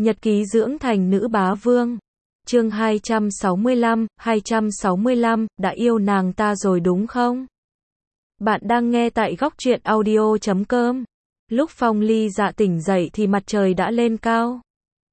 Nhật ký dưỡng thành nữ bá vương. Chương 265, đã yêu nàng ta rồi đúng không? Bạn đang nghe tại góc truyện audio.com. Lúc Phong Ly Dạ tỉnh dậy thì mặt trời đã lên cao.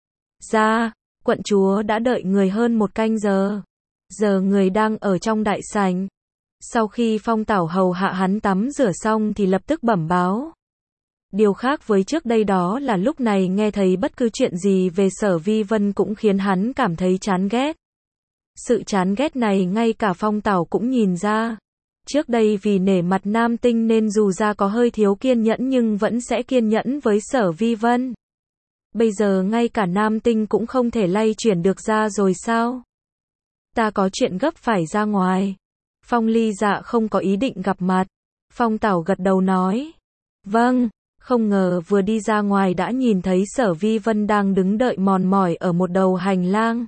Quận chúa đã đợi người hơn một canh giờ. Giờ người đang ở trong đại sảnh. Sau khi Phong Tảo hầu hạ hắn tắm rửa xong thì lập tức bẩm báo. Điều khác với trước đây đó là lúc này nghe thấy bất cứ chuyện gì về Sở Vi Vân cũng khiến hắn cảm thấy chán ghét. Sự chán ghét này ngay cả Phong Tảo cũng nhìn ra. Trước đây vì nể mặt Nam Tinh nên dù ra có hơi thiếu kiên nhẫn nhưng vẫn sẽ kiên nhẫn với Sở Vi Vân. Bây giờ ngay cả Nam Tinh cũng không thể lay chuyển được ra rồi sao? Ta có chuyện gấp phải ra ngoài. Phong Ly Dạ không có ý định gặp mặt. Phong Tảo gật đầu nói. Vâng. Không ngờ vừa đi ra ngoài đã nhìn thấy Sở Vi Vân đang đứng đợi mòn mỏi ở một đầu hành lang.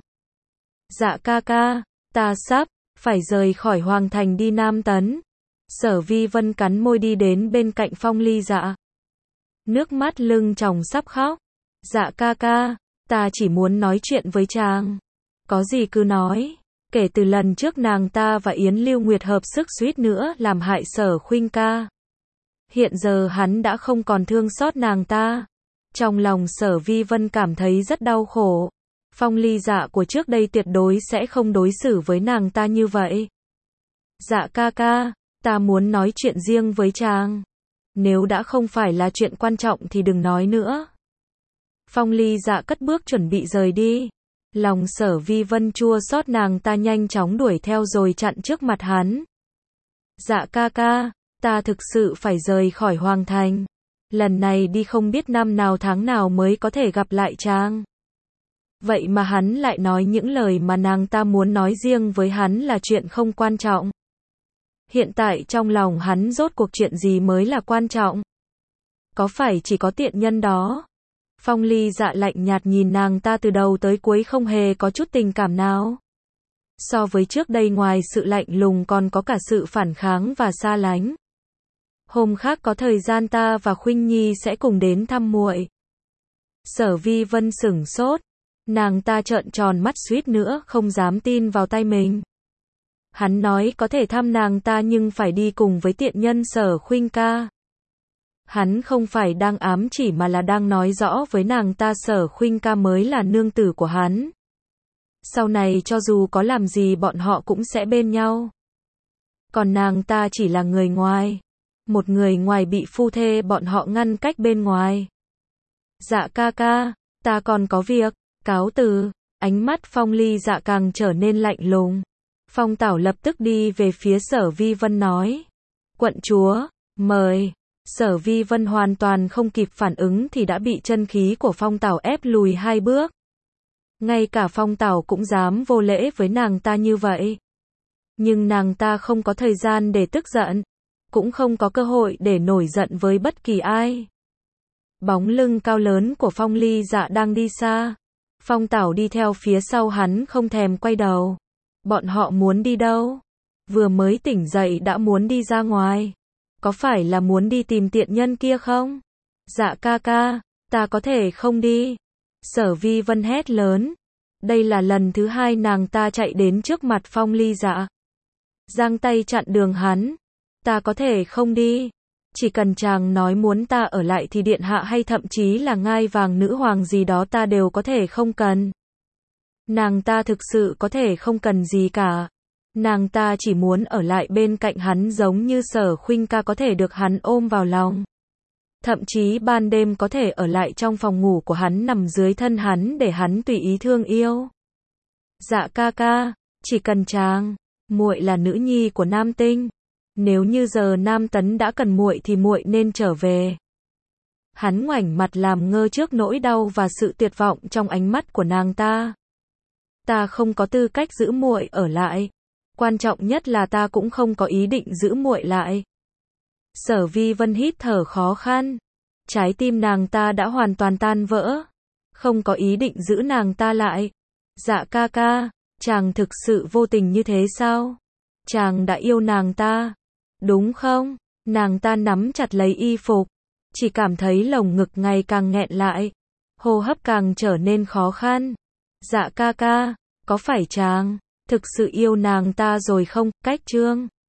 Dạ ca ca, ta sắp phải rời khỏi Hoàng Thành đi Nam Tấn. Sở Vi Vân cắn môi đi đến bên cạnh Phong Ly Dạ. Nước mắt lưng tròng sắp khóc. Dạ ca ca, ta chỉ muốn nói chuyện với chàng. Có gì cứ nói. Kể từ lần trước nàng ta và Yến Lưu Nguyệt hợp sức suýt nữa làm hại Sở Khuynh ca. Hiện giờ hắn đã không còn thương xót nàng ta. Trong lòng Sở Vi Vân cảm thấy rất đau khổ. Phong Ly Dạ của trước đây tuyệt đối sẽ không đối xử với nàng ta như vậy. Dạ ca ca, ta muốn nói chuyện riêng với chàng. Nếu đã không phải là chuyện quan trọng thì đừng nói nữa. Phong Ly Dạ cất bước chuẩn bị rời đi. Lòng Sở Vi Vân chua xót, nàng ta nhanh chóng đuổi theo rồi chặn trước mặt hắn. Dạ ca ca, ta thực sự phải rời khỏi Hoàng Thành. Lần này đi không biết năm nào tháng nào mới có thể gặp lại chàng. Vậy mà hắn lại nói những lời mà nàng ta muốn nói riêng với hắn là chuyện không quan trọng. Hiện tại trong lòng hắn rốt cuộc chuyện gì mới là quan trọng? Có phải chỉ có tiện nhân đó? Phong Ly Dạ lạnh nhạt nhìn nàng ta từ đầu tới cuối không hề có chút tình cảm nào. So với trước đây ngoài sự lạnh lùng còn có cả sự phản kháng và xa lánh. Hôm khác có thời gian ta và Khuynh Nhi sẽ cùng đến thăm muội. Sở Vi Vân sửng sốt. Nàng ta trợn tròn mắt suýt nữa không dám tin vào tai mình. Hắn nói có thể thăm nàng ta nhưng phải đi cùng với tiện nhân Sở Khuynh ca. Hắn không phải đang ám chỉ mà là đang nói rõ với nàng ta Sở Khuynh ca mới là nương tử của hắn. Sau này cho dù có làm gì bọn họ cũng sẽ bên nhau. Còn nàng ta chỉ là người ngoài. Một người ngoài bị phu thê bọn họ ngăn cách bên ngoài. Dạ ca ca, ta còn có việc, cáo từ. Ánh mắt Phong Ly Dạ càng trở nên lạnh lùng. Phong Tảo lập tức đi về phía Sở Vi Vân nói. Quận chúa, mời. Sở Vi Vân hoàn toàn không kịp phản ứng thì đã bị chân khí của Phong Tảo ép lùi 2 bước. Ngay cả Phong Tảo cũng dám vô lễ với nàng ta như vậy. Nhưng nàng ta không có thời gian để tức giận. Cũng không có cơ hội để nổi giận với bất kỳ ai. Bóng lưng cao lớn của Phong Ly Dạ đang đi xa. Phong Tảo đi theo phía sau hắn không thèm quay đầu. Bọn họ muốn đi đâu? Vừa mới tỉnh dậy đã muốn đi ra ngoài. Có phải là muốn đi tìm tiện nhân kia không? Dạ ca ca, ta có thể không đi. Sở Vi Vân hét lớn. Đây là lần thứ 2 nàng ta chạy đến trước mặt Phong Ly Dạ. Giang tay chặn đường hắn. Ta có thể không đi. Chỉ cần chàng nói muốn ta ở lại thì điện hạ hay thậm chí là ngai vàng nữ hoàng gì đó ta đều có thể không cần. Nàng ta thực sự có thể không cần gì cả. Nàng ta chỉ muốn ở lại bên cạnh hắn giống như Sở Khuynh ca có thể được hắn ôm vào lòng. Thậm chí ban đêm có thể ở lại trong phòng ngủ của hắn nằm dưới thân hắn để hắn tùy ý thương yêu. Dạ ca ca, chỉ cần chàng, muội là nữ nhi của Nam Tinh. Nếu như giờ Nam Tấn đã cần muội thì muội nên trở về. Hắn ngoảnh mặt làm ngơ trước nỗi đau và sự tuyệt vọng trong ánh mắt của nàng ta. Ta không có tư cách giữ muội ở lại. Quan trọng nhất là ta cũng không có ý định giữ muội lại. Sở Vi Vân hít thở khó khăn. Trái tim nàng ta đã hoàn toàn tan vỡ. Không có ý định giữ nàng ta lại. Dạ ca ca, chàng thực sự vô tình như thế sao? Chàng đã yêu nàng ta, đúng không? Nàng ta nắm chặt lấy y phục. Chỉ cảm thấy lồng ngực ngày càng nghẹn lại. Hô hấp càng trở nên khó khăn. Dạ ca ca, có phải chàng thực sự yêu nàng ta rồi không? Cách Trương